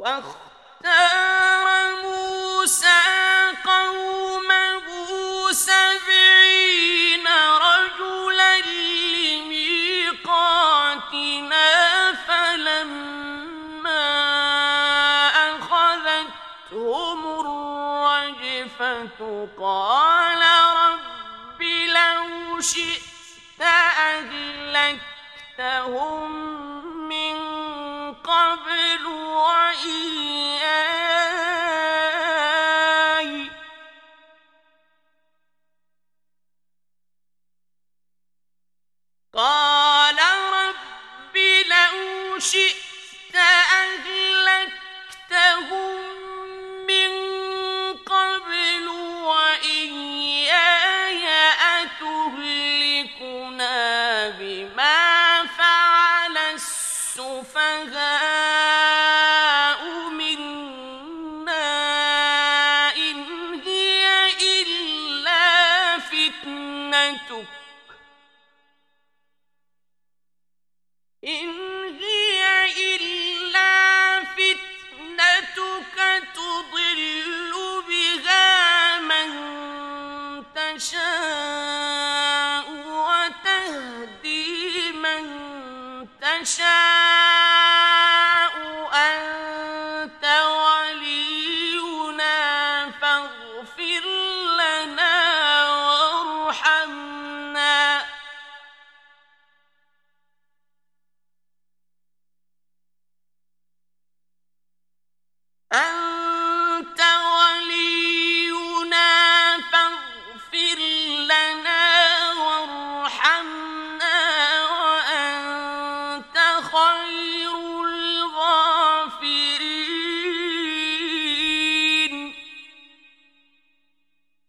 واختار موسى قومه 70 رجلا لميقاتنا فلما أخذتهم الرجفة قال رب لو شئت أهلكتهم من قبل وإياي قال رب لو شئت أهلكتهم من قبل وإياي أتهلكنا بما فعل السفهاء منا إن هي إلا فتنتك تضل بها من تشاء وتهدي من تشاء